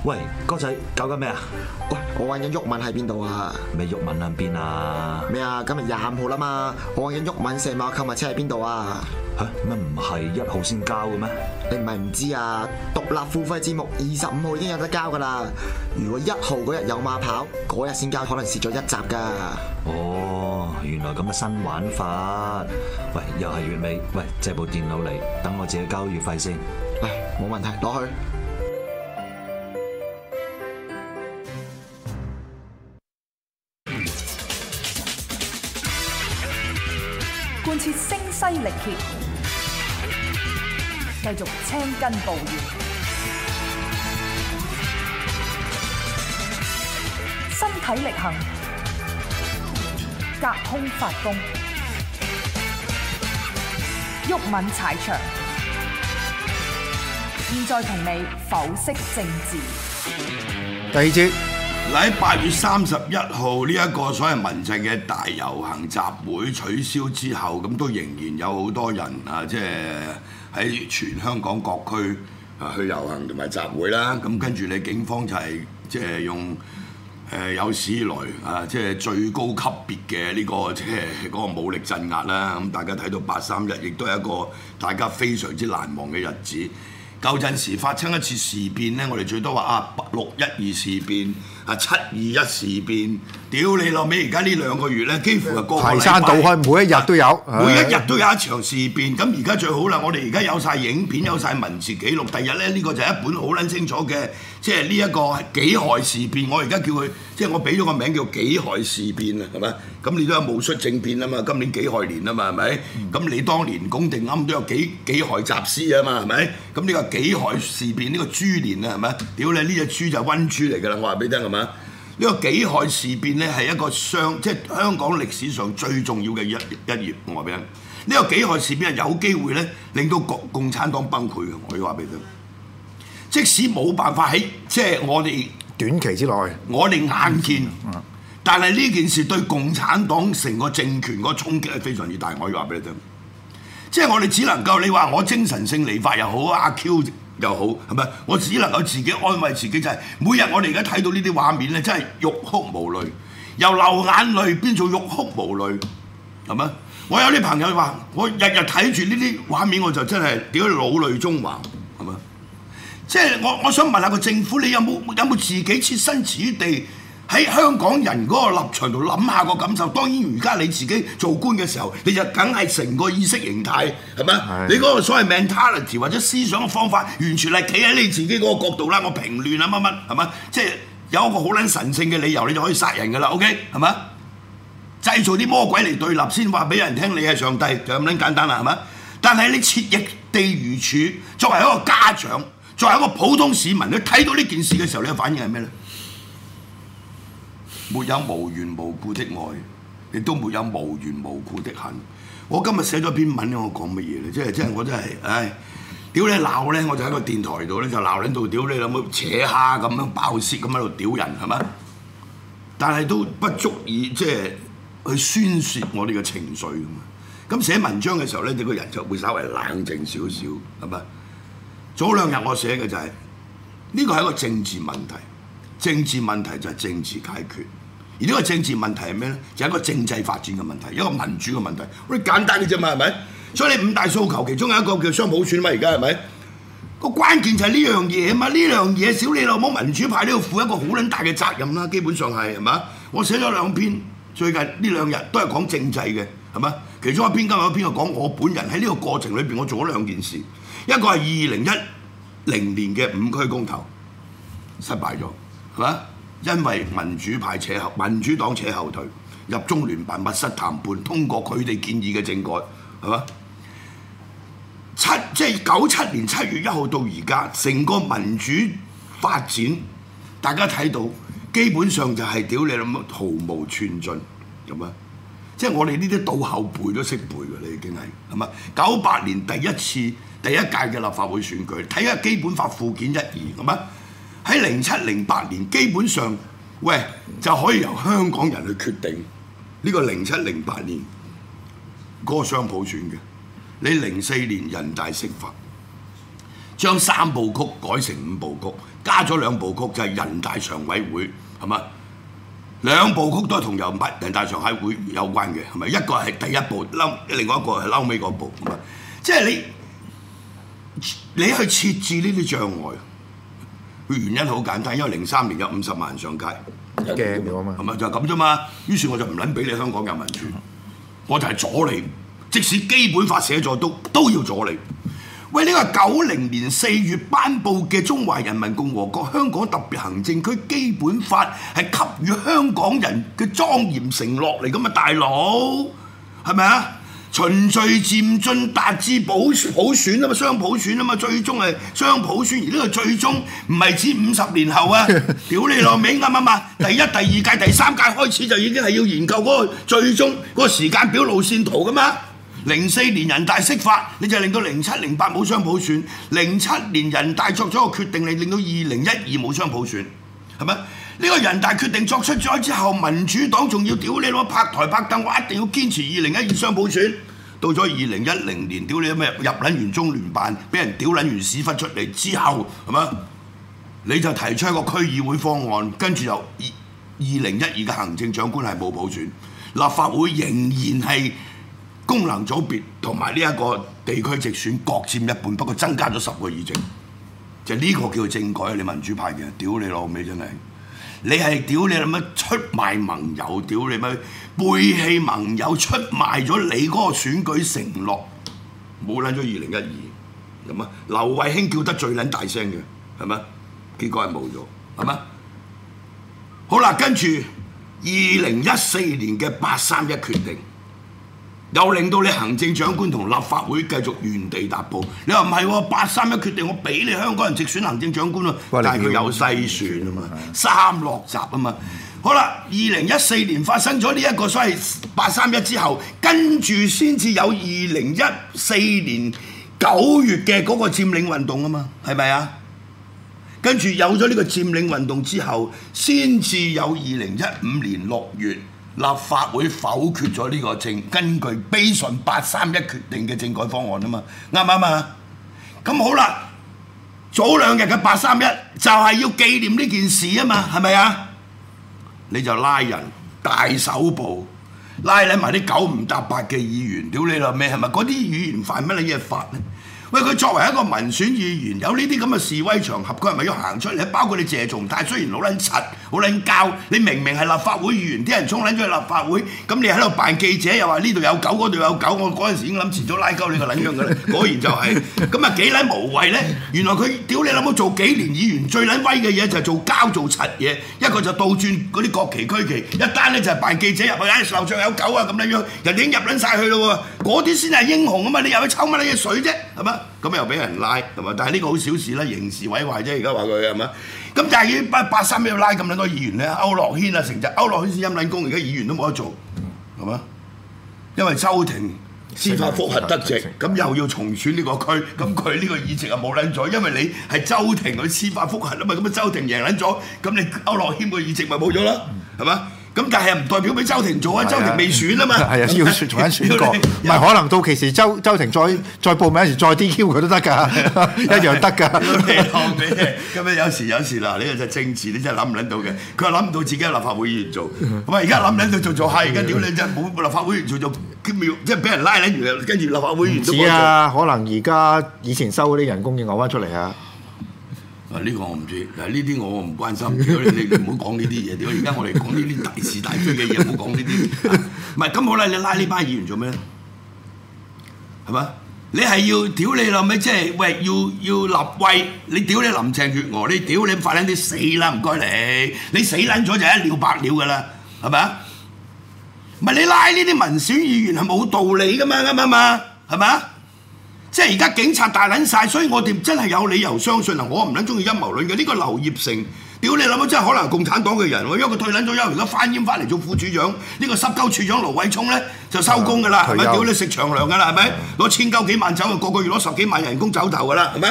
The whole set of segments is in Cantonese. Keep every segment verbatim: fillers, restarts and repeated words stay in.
喂，哥仔搞緊咩啊？ 喂，我揾緊毓民喺邊度啊？ 咩毓民喺邊啊？ 咩啊？今日廿五號啦嘛，我揾緊毓民社貿購物車喺邊度啊？ 嚇乜唔係一號先交嘅咩？ 你唔係唔知啊？獨立付費節目二十五號已經有得交噶啦。如果一號嗰日有馬跑，嗰日先交，可能蝕咗一集噶。 哦，原來咁嘅新玩法。喂，又係月尾，喂，借部電腦嚟，等我自己交月費先。 嚟，冇問題，攞去。 貫徹聲嘶力竭，繼續青筋暴現，身體力行，隔空發功，毓民踩場。現在同你剖析政治。 第二節。 喺八月三十一號呢一個所謂民陣嘅大遊行集會取消之後，咁都仍然有好多人啊，即係喺全香港各區啊去遊行同埋集會啦。咁跟住你警方就係即係用誒、呃、有史以來啊，即係最高級別嘅呢個即係嗰個武力鎮壓啦。咁大家睇到八三一亦都係一個大家非常之難忘嘅日子。舊陣時發生一次事變咧，我哋最多話啊六一二事變。啊！七二一事變，屌你老味！而家呢兩個月咧，幾乎係個個排山倒海，每一日都有， 每一日都有一場事變。咁而家最好啦，我哋而家有晒影片，有晒文字記錄。第日咧，呢、這個就係一本好撚清楚嘅，即係呢一個己亥事變。我而家叫佢，即係我俾咗個名叫己亥事變啊，係咪？咁你都有戊戌政變啊嘛，今年己亥年啊嘛，係咪？咁、嗯、你當年公定啱都有己己亥集思啊嘛，係咪？咁呢個己亥事變，呢、這個豬年啊，係咪？屌你呢隻豬就係溫豬嚟㗎啦，我話俾你聽係咪？呢個己亥事變咧係一個雙，即係香港歷史上最重要嘅一一頁。我話俾你聽，呢、這個己亥事變係有機會咧令到共共產黨崩潰嘅。我要話俾你聽，即使冇辦法喺即係我哋短期之內， 我哋眼見，嗯、但係呢件事對共產黨成個政權嗰個衝擊係非常之大。我要話俾你聽，即係我哋只能夠你話我精神性離發又好，阿 Q。又好係咪？我只能夠自己安慰自己，就係、是、每日我哋而家睇到呢啲畫面咧，真係欲哭無淚，由流眼淚變做欲哭無淚，係咪？我有啲朋友話：我日日睇住呢啲畫面，我就真係屌老淚縱橫，係咪？即係我我想問下個政府，你有冇有冇自己設身處地喺香港人嗰個立場度諗下個感受？當然，而家你自己做官嘅時候，你就梗係成個意識形態係咪？是你嗰個所謂 mentality 或者思想嘅方法，完全係企喺你自己嗰個角度啦。我評論啊乜乜係咪？即係有一個好撚神聖嘅理由，你就可以殺人㗎啦。OK 係咪？製造啲魔鬼嚟對立，先話俾人聽你係上帝，就咁撚簡單啦係咪？但係你切亦地如處，作為一個家長，作為一個普通市民，你睇到呢件事嘅時候，你嘅反應係咩咧？沒有無緣無故的愛，亦都沒有無緣無故的恨。我今日寫咗篇文咧，我講乜嘢咧？即係即係我真係，唉，屌你鬧咧，我就喺個電台度咧就鬧撚到屌你老母扯蝦咁樣爆舌咁喺度屌人係咪？但係都不足以即係去宣泄我哋嘅情緒㗎嘛。咁寫文章嘅時候咧，你個人就會稍微冷靜少少係咪？早兩日我寫嘅就係呢個係一個政治問題，政治問題就係政治解決。而呢個政治問題係咩咧？就係一個政制發展嘅問題，一個民主嘅問題。好簡單嘅啫嘛，係咪？所以你五大訴求其中有一個叫雙普選嘛，而家係咪？個關鍵就係呢樣嘢啊嘛，呢樣嘢小你老母民主派都要負一個好撚大嘅責任啦，基本上係係嘛？我寫咗兩篇，最近呢兩日都係講政制嘅，係嘛？其中一篇今日有一篇係講我本人喺呢個過程裏邊，我做咗兩件事，一個係二零一零年嘅五區公投失敗咗，係嘛？因為民主派扯後，民主黨扯後腿，入中聯辦密室談判，通過佢哋建議嘅政改，係嘛？七即係九七年七月一號到而家，成個民主發展，大家睇到基本上就係屌你諗乜毫無寸進，咁啊！即係我哋呢啲到後輩都識背㗎，你已經係係嘛？九八年第一次第一屆嘅立法會選舉，睇下基本法附件一二，係嘛？喺零七零八年基本上，喂就可以由香港人去決定呢個零七零八年嗰個雙普選嘅。你零四年人大釋法， 將三部曲改成五部曲，加咗兩部曲就係人大常委會係嘛？兩部曲都係同人大人大常委會有關嘅係咪？一個係第一部，嬲另外一個係嬲尾嗰部，即係你你去設置呢啲障礙，原因好簡單，因為零三年有五十萬人上街， 驚咗啊嘛， 係咪就係咁啫嘛？於是我就唔撚俾你香港有民主，我就係阻你，即使基本法寫咗都都要阻你。喂，呢個九零年四月頒布嘅《中華人民共和國香港特別行政區基本法》係給予香港人嘅莊嚴承諾嚟㗎嘛，大佬係咪啊？循序漸進達至普普選啊嘛，雙普選啊嘛，最終係雙普選，而呢個最終唔係指五十年後啊！屌你老味啱啱啊！第一、第二屆、第三屆開始就已經係要研究嗰個最終嗰個時間表路線圖㗎嘛。零四年人大釋法，你就令到零七零八冇雙普選；零七年人大作咗個決定，你令到二零一二冇雙普選，係咪？呢個人大決定作出咗之後，民主黨仲要屌你攞拍台拍凳，我一定要堅持二零一二雙普選。到咗二零一零年，屌你咩入撚完中聯辦，俾人屌撚完屎忽出嚟之後，係咪？你就提出一個區議會方案，跟住又二二零一二嘅行政長官係冇普選，立法會仍然係功能組別同埋呢一個地區直選各佔一半，不過增加咗十個議席，就呢、是、個叫政改，你民主派嘅，屌你老味真係，你係屌你諗乜出賣盟友，屌你乜背棄盟友，出賣咗你嗰個選舉承諾，冇撚咗二零一二，咁啊，劉慧卿叫得最撚大聲嘅，係咪？結果係冇咗，係咪？好啦，跟住二零一四年嘅八三一決定。又令到你行政長官同立法會繼續原地踏步。你話唔係喎？八三一決定我俾你香港人直選行政長官喎，但係佢有篩選啊嘛，三落閘啊嘛。好啦，二零一四年發生咗呢一個所謂八三一之後，跟住先至有二零一四年九月嘅嗰個佔領運動啊嘛，係咪啊？跟住有咗呢個佔領運動之後，先至有二零一五年六月。立法會否決咗呢個政根據悲順八三一決定嘅政改方案啊嘛，啱唔啱啊？咁好啦，早兩日嘅八三一就係要紀念呢件事啊嘛，係咪啊？你就拉人大手部，拉撚埋啲九唔搭八嘅議員，屌你老味係咪？嗰啲議員犯乜嘢法咧？喂，佢作為一個民選議員，有呢啲咁嘅示威場合，佢係咪要行出嚟？包括你謝松泰，雖然好撚柒、好撚膠，你明明係立法會議員，啲人衝撚咗去立法會，咁你喺度扮記者，又話呢度有狗，嗰度有狗，我嗰陣時已經諗遲早拉鳩你個撚樣嘅啦，果然就係、是，咁啊幾撚無謂咧？原來佢屌你諗到做幾年議員，最撚威嘅嘢就係做膠做柒嘢，一個就倒轉嗰啲國旗區旗，一單咧就係扮記者入去，唉樓上有狗啊咁樣樣，人哋已經入撚晒去咯喎，嗰啲先係英雄啊嘛，你入去抽乜嘢水啫，係嘛？咁又俾人拉係嘛？但係呢個好小事啦，刑事毀壞啫。而家話佢係嘛？咁但係八八三要拉咁撚多議員咧，區諾軒啊成隻區諾軒先陰撚功，而家議員都冇得做係嘛？因為周庭司法覆核得直，咁又要重選呢個區，咁佢呢個議席啊冇撚咗，因為你係周庭去司法覆核啊嘛，咁啊周庭贏撚咗，咁你區諾軒個議席咪冇咗啦，係嘛？咁但係唔代表俾周庭做啊，周庭未選啊嘛，係啊， 要重新選過，唔係可能到期時周周庭再再報名時再 D Q 佢都得㗎，一樣得㗎。 咁啊有時有時嗱，呢個就政治，你真係諗唔撚到嘅。佢話諗唔到自己係立法會議員做，咁啊而家諗撚到做做係，而家屌你真係冇立法會議員做做，即係俾人拉撚完，跟住立法會議員都冇做。 啊，可能而家以前收嗰啲人工要嘔翻出嚟啊！ 啊！呢個我唔知，嗱呢啲我唔關心。如果你你唔好講呢啲嘢，點解而家我哋講呢啲大是大非嘅嘢，唔好講呢啲。唔係咁好啦，你拉呢班議員做咩咧？係嘛？你係要屌你老味，即係喂要要立威，你屌你林鄭月娥，你屌你快撚啲死啦！唔該你，你死撚咗就一了百了㗎啦，係咪啊？唔係你拉呢啲民選議員係冇道理㗎嘛，啱唔啱啊？係咪啊？即係而家警察大撚晒，所以我哋真係有理由相信啊！我唔撚中意陰謀論嘅，呢、這個劉業成，屌你諗下，真係可能係共產黨嘅人喎，因為佢退撚咗休，而家翻閹翻嚟做副處長，呢、這個濕鳩處長盧偉聰咧就收工㗎啦，係咪？屌你食長糧㗎啦，係咪？攞千鳩幾萬走，個個月攞十幾萬人工走頭㗎啦，係咪？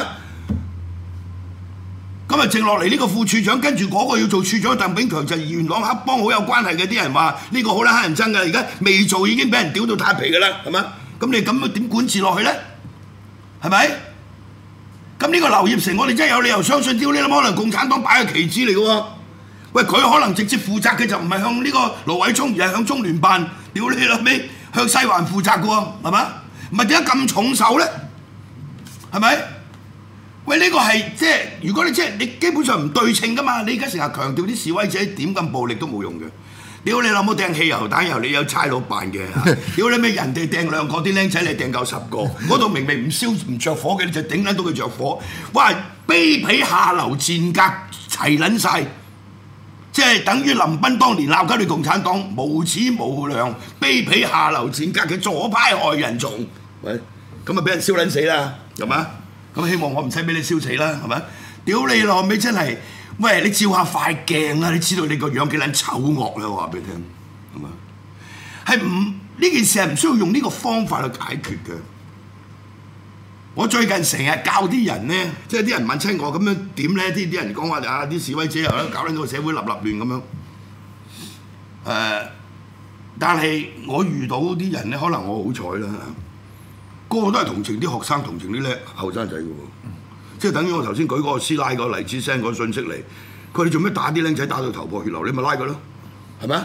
咁啊，剩落嚟呢個副處長，跟住嗰個要做處長，鄧炳強就元朗黑幫好有關係嘅，啲人話呢個好撚乞人憎㗎，而家未做已經俾人屌到太皮㗎啦，係咪？咁你咁點管治落去咧？係咪？ 咁呢個劉業成，我哋真係有理由相信，屌你老母，可能共產黨擺嘅旗幟嚟嘅喎。喂，佢可能直接負責嘅就唔係向呢個盧偉聰，而係向中聯辦。屌你老味，向西環負責嘅喎，係嘛？唔係點解咁重手咧？係咪？喂，呢、這個係即係如果你即係你基本上唔對稱噶嘛，你而家成日強調啲示威者點咁暴力都冇用嘅。屌你老母掟汽油彈，由你有差佬辦嘅。屌你咩人哋掟兩個，啲僆仔你掟夠十個，嗰度明明唔燒唔着火嘅，你就頂撚到佢着火。哇！卑鄙下流賤格齊撚晒，即係等於林彬當年鬧緊你共產黨無恥無良、卑鄙下流賤格嘅左派害人蟲。喂，咁啊俾人燒撚死啦，係嘛？咁希望我唔使俾你燒死啦，係咪？屌你老味真係，喂！你照下塊鏡啦，你知道你個樣幾撚醜惡啦，我話俾你聽，係嘛？係唔呢件事係唔需要用呢個方法去解決嘅。我最近成日教啲人咧，即係啲人問親我咁樣點咧？啲啲人講話啊，啲示威者又喺度搞緊個社會立立亂咁樣。誒、呃，但係我遇到啲人咧，可能我好彩啦。個個都係同情啲學生，同情啲叻後生仔嘅喎，即係等於我頭先舉嗰個師奶個例子 send 個信息嚟，佢話你做咩打啲僆仔打到頭破血流？你咪拉佢咯，係咪啊？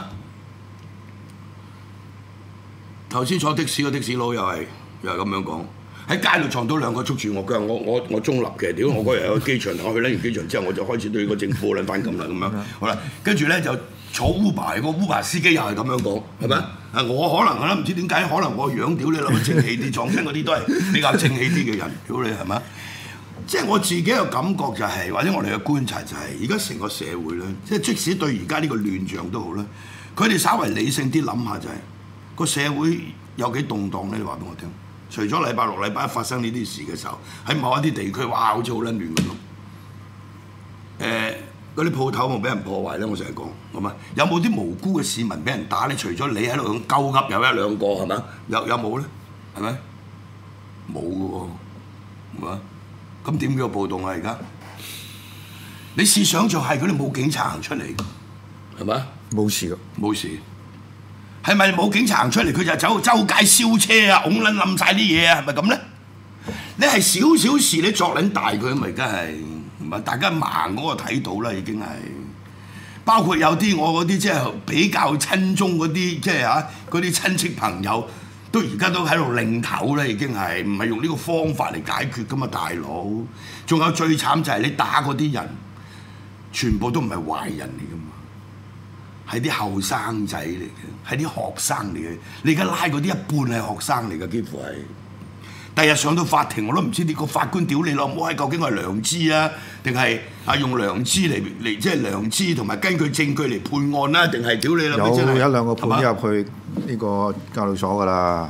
頭先坐的士個的士佬又係又係咁樣講，喺街度撞到兩個捉住我腳，我我我中立嘅，屌我嗰日去機場，我去撚完機場之後我就開始對個政府撚反感啦咁樣，好啦，跟住咧就坐 Uber， 個 Uber 司機又係咁樣講，係咪啊？啊！我可能啊，唔知點解，可能我樣屌你諗正氣啲，撞親嗰啲都係比較正氣啲嘅人，屌你係咪？即係我自己嘅感覺就係、是，或者我哋嘅觀察就係、是，而家成個社會咧，即係即使對而家呢個亂象都好啦，佢哋稍為理性啲諗下就係、是，個社會有幾動盪咧？你話俾我聽。除咗禮拜六、禮拜一發生呢啲事嘅時候，喺某一啲地區，哇，好似好撚亂咁咯。誒、呃。嗰啲鋪頭冇俾人破壞咧，我成日講，係咪？有冇啲無辜嘅市民俾人打咧？除咗你喺度咁鳩噏有一兩個係咪？有有冇咧？係咪？冇嘅喎，係嘛？咁點叫暴動啊？而家你試想像係佢哋冇警察行出嚟，係咪？ 冇事咯， 冇事。係咪冇警察行出嚟，佢就走周街燒車啊，拱撚冧晒啲嘢啊？係咪咁咧？你係少少事，你作撚大佢，咪梗係。大家盲嗰個睇到啦，已經係包括有啲我嗰啲即係比較親中嗰啲，即係嚇嗰啲親戚朋友，都而家都喺度擰頭啦，已經係唔係用呢個方法嚟解決噶嘛，大佬。仲有最慘就係你打嗰啲人，全部都唔係壞人嚟噶嘛，係啲後生仔嚟嘅，係啲學生嚟嘅。你而家拉嗰啲一半係學生嚟嘅，幾乎係。第日上到法庭，我都唔知你個法官屌你老母係究竟係良知啊，定係啊用良知嚟嚟即係良知同埋根據證據嚟判案啦，定係屌你老母真係有一兩個判咗入去呢個教育所㗎啦。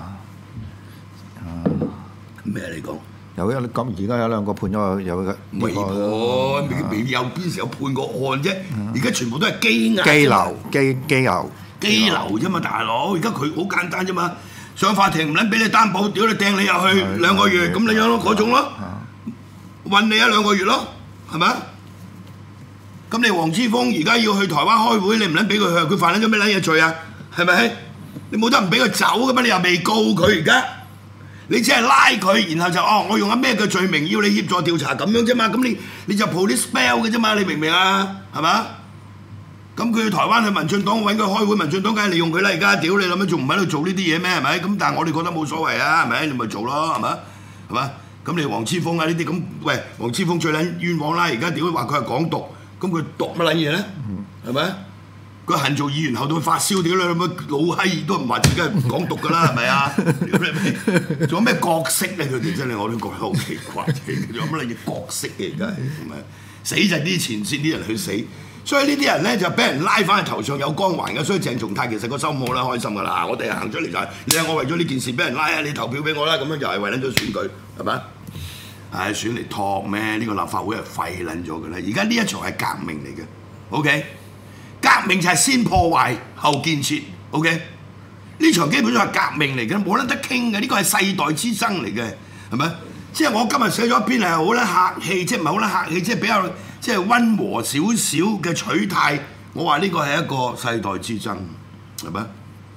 咩嚟講？ 有一咁而家有兩個判咗有嘅。 未判，未未有邊時有判過案啫？而家全部都係羈押。 羈留羈羈留羈留啫嘛，大佬！而家佢好簡單啫嘛。上法庭唔撚俾你擔保，屌你掟你入去兩個月咁你樣咯，嗰種咯，韞你一兩個月咯，係咪啊？咁你黃之鋒而家要去台灣開會，你唔撚俾佢去，佢犯咗咩撚嘢罪啊？係咪？你冇得唔俾佢走噶嘛？你又未告佢而家，你只係拉佢，然後就哦，我用緊咩嘅罪名要你協助調查咁樣啫嘛？咁你你就 police bail 嘅啫嘛？你明唔明啊？係嘛？咁佢去台灣去民進黨揾佢開會，民進黨梗係利用佢啦！而家屌你諗乜仲唔喺度做呢啲嘢咩？係咪？咁但係我哋覺得冇所謂啊，係咪？你咪做咯，係咪？係嘛？咁你黃之鋒啊呢啲咁，喂，黃之鋒最撚冤枉啦！而家屌話佢係港獨，咁佢獨乜撚嘢咧？係咪？佢恨做議員後到發燒，屌你諗乜老閪都唔話自己係港獨㗎啦，係咪啊？仲有咩角色咧？佢哋真係我都覺得好奇怪，仲有乜撚嘢角色嘅而家係咪？死就係啲前線啲人去死。所以呢啲人咧就俾人拉翻去頭上有光環嘅，所以鄭松泰其實個心好啦，開心㗎啦。我哋行出嚟就係，你睇我為咗呢件事俾人拉啊，你投票俾我啦，咁樣就係為撚咗選舉，係咪？唉，選嚟托咩？呢個立法會係廢撚咗㗎啦。而家呢一場係革命嚟嘅 ，OK？ 革命就係先破壞後建設 ，OK？ 呢場基本上係革命嚟嘅，冇撚得傾嘅，呢個係世代之爭嚟嘅，係咪？即係我今日寫咗一篇係好撚客氣，即係唔係好撚客氣，即係比較。即係溫和少少嘅取態，我話呢個係一個世代之爭，係咪？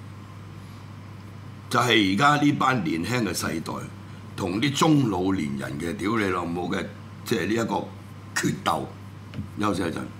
就係而家呢班年輕嘅世代，同啲中老年人嘅屌你老母嘅即係呢一個決鬥。休息一陣。